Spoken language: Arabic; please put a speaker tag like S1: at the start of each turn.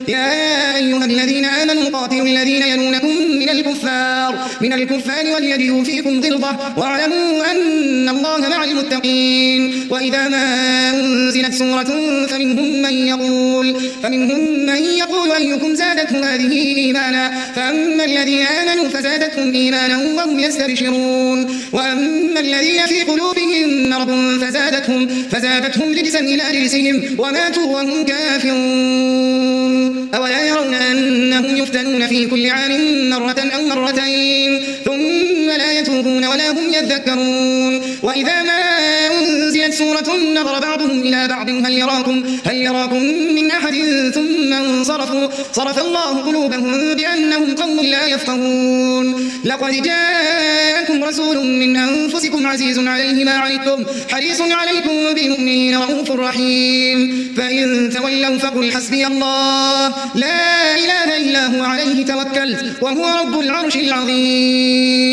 S1: يا أيها الذين آمنوا قاتلوا الذين يلونكم من الكفار وليجدوا فيكم غلظة واعلموا أن الله مع المتقين. وإذا ما أنزلت سورة فمنهم من يقول أيكم زادته هذه إيمانا فأما الذين آمنوا فزادتهم إيمانا وهم يستبشرون وأما الذين في قلوبهم مرض فزادتهم رجسا إلى رجسهم وماتوا وهم كافرون. أولا يرون أنهم يفتنون في كل عام مرة أو مرتين ثم لا يتوبون ولا هم يذكرون. وإذا ما أنزلت سورة نظر بعضهم إلى بعض هل يراكم من أحد ثم انصرفوا صرف الله قلوبهم بأنهم قوم لا يفقهون. لقد جاءكم رسول من أنفسكم عزيز عليه ما عنتم حريص عليكم بالمؤمنين رؤوف رحيم. فإن تولوا فقل حسبي الله لا إله إلا هو عليه توكلت وهو رب العرش العظيم.